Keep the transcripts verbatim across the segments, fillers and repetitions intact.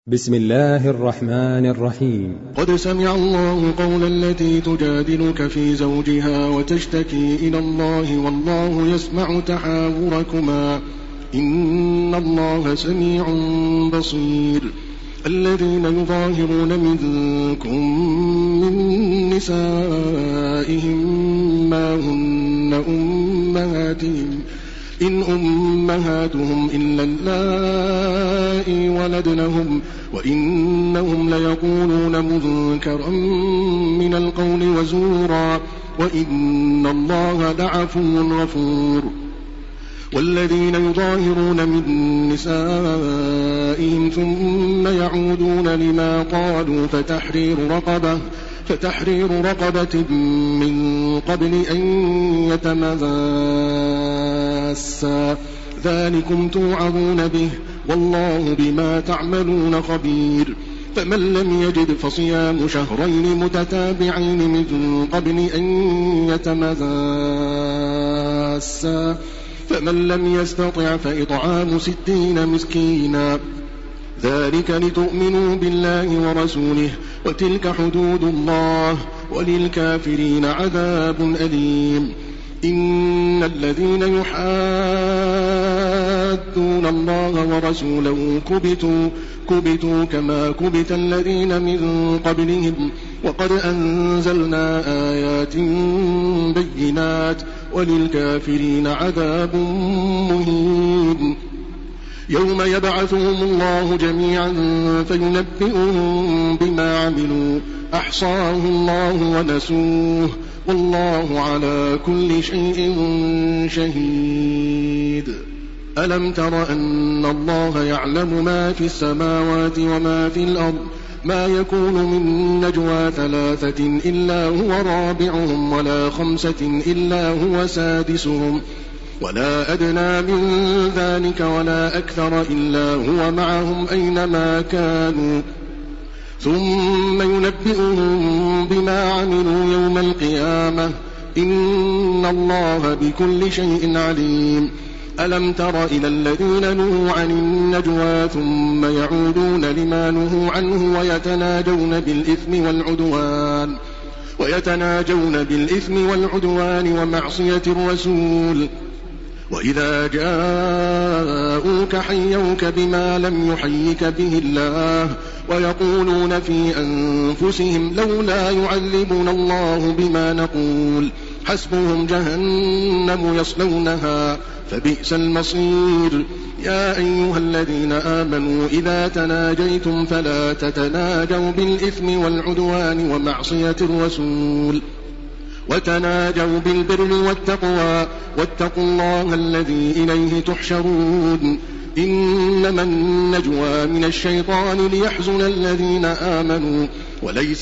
بسم الله الرحمن الرحيم. قد سمع الله قول التي تجادلك في زوجها وتشتكي إلى الله والله يسمع تحاوركما إن الله سميع بصير. الذين يظاهرون منكم من نسائهم ما هن أمهاتهم إن أمهاتهم إلا اللائي ولدنهم وإنهم ليقولون منكرا من القول وزورا وإن الله لعفو غفور. والذين يظاهرون من نسائهم ثم يعودون لما قالوا فتحرير رقبة فتحرير رقبة من قبل أن يتماسا ذلكم توعظون به والله بما تعملون خبير. فمن لم يجد فصيام شهرين متتابعين من قبل أن يتماسا فمن لم يستطع فإطعام ستين مسكينا ذلك لتؤمنوا بالله ورسوله وتلك حدود الله وللكافرين عذاب أليم. إن الذين يحادون الله ورسوله كبتوا, كبتوا كما كبت الذين من قبلهم وقد أنزلنا آيات بينات وللكافرين عذاب مهين. يوم يبعثهم الله جميعا فينبئهم بما عملوا أحصاه الله ونسوه والله على كل شيء شهيد. ألم تر أن الله يعلم ما في السماوات وما في الأرض ما يكون من نجوى ثلاثة إلا هو رابعهم ولا خمسة إلا هو سادسهم ولا أدنى من ذلك ولا أكثر إلا هو معهم أينما كانوا ثم ينبئهم بما عملوا يوم القيامة إن الله بكل شيء عليم. ألم تر إلى الذين نهوا عن النجوى ثم يعودون لما نهوا عنه ويتناجون بالإثم والعدوان ويتناجون بالإثم والعدوان ومعصية الرسول وإذا جاءوك حيوك بما لم يحيك به الله ويقولون في أنفسهم لولا يعذبنا الله بما نقول حسبهم جهنم يصلونها فبئس المصير. يا أيها الذين آمنوا إذا تناجيتم فلا تتناجوا بالإثم والعدوان ومعصية الرسول وتناجوا بالبر والتقوى واتقوا الله الذي إليه تحشرون. إنما النجوى من الشيطان ليحزن الذين آمنوا وليس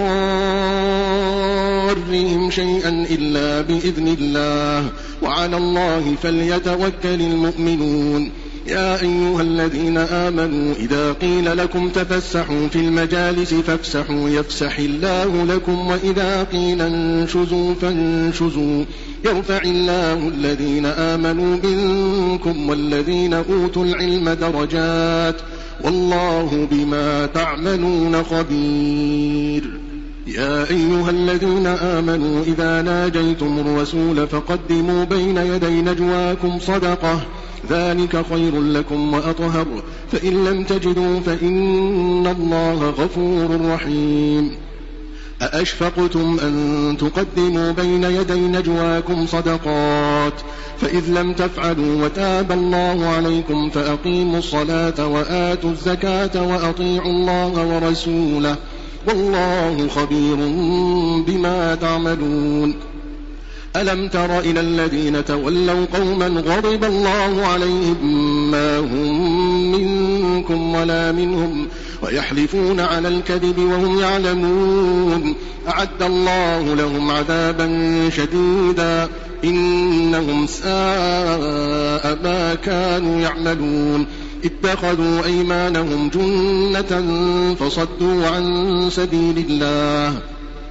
بضارهم شيئا إلا بإذن الله وعلى الله فليتوكل المؤمنون. يا أيها الذين آمنوا إذا قيل لكم تفسحوا في المجالس فافسحوا يفسح الله لكم وإذا قيل انشزوا فانشزوا يرفع الله الذين آمنوا منكم والذين أوتوا العلم درجات والله بما تعملون خبير. يا أيها الذين آمنوا إذا ناجيتم الرسول فقدموا بين يدي نجواكم صدقة ذلك خير لكم وأطهر فإن لم تجدوا فإن الله غفور رحيم. أأشفقتم أن تقدموا بين يدي نجواكم صدقات فإذ لم تفعلوا وتاب الله عليكم فأقيموا الصلاة وآتوا الزكاة وأطيعوا الله ورسوله والله خبير بما تعملون. ألم تر إلى الذين تولوا قوما غضب الله عليهم ما هم منكم ولا منهم ويحلفون على الكذب وهم يعلمون أعد الله لهم عذابا شديدا إنهم ساء ما كانوا يعملون. اتخذوا أيمانهم جنة فصدوا عن سبيل الله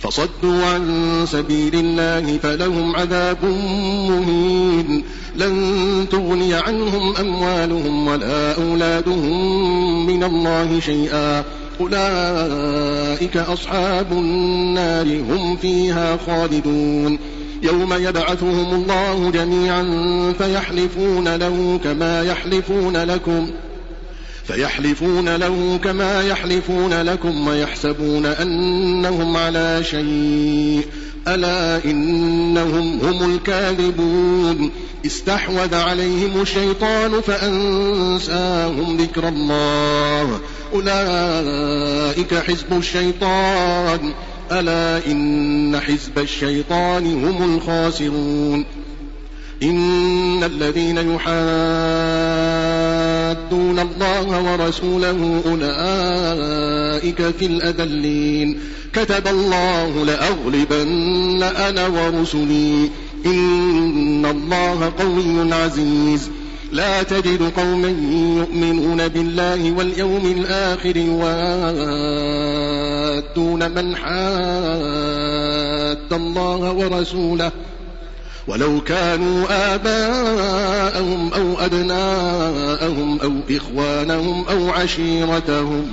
فصدوا عن سبيل الله فلهم عذاب مهين لن تغني عنهم أموالهم ولا أولادهم من الله شيئا أولئك أصحاب النار هم فيها خالدون يوم يبعثهم الله جميعا فيحلفون له كما يحلفون لكم فيحلفون له كما يحلفون لكم ويحسبون أنهم على شيء ألا إنهم هم الكاذبون استحوذ عليهم الشيطان فأنساهم ذكر الله أولئك حزب الشيطان ألا إن حزب الشيطان هم الخاسرون إن الذين يحادون الله ورسوله أولئك في الأذلين كتب الله لأغلبن أنا ورسلي إن الله قوي عزيز لا تجد قوما يؤمنون بالله واليوم الآخر يوادون من حاد الله ورسوله ولو كانوا آباءهم أو أبناءهم أو إخوانهم أو عشيرتهم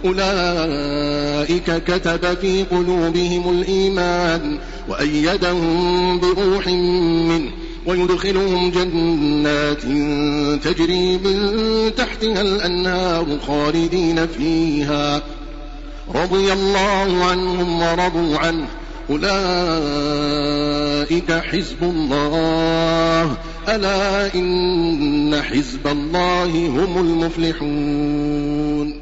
أولئك كتب في قلوبهم الإيمان وأيدهم بروح منه ويدخلهم جنات تجري من تحتها الأنهار خالدين فيها رضي الله عنهم ورضوا عنه أولئك حزب الله ألا إن حزب الله هم المفلحون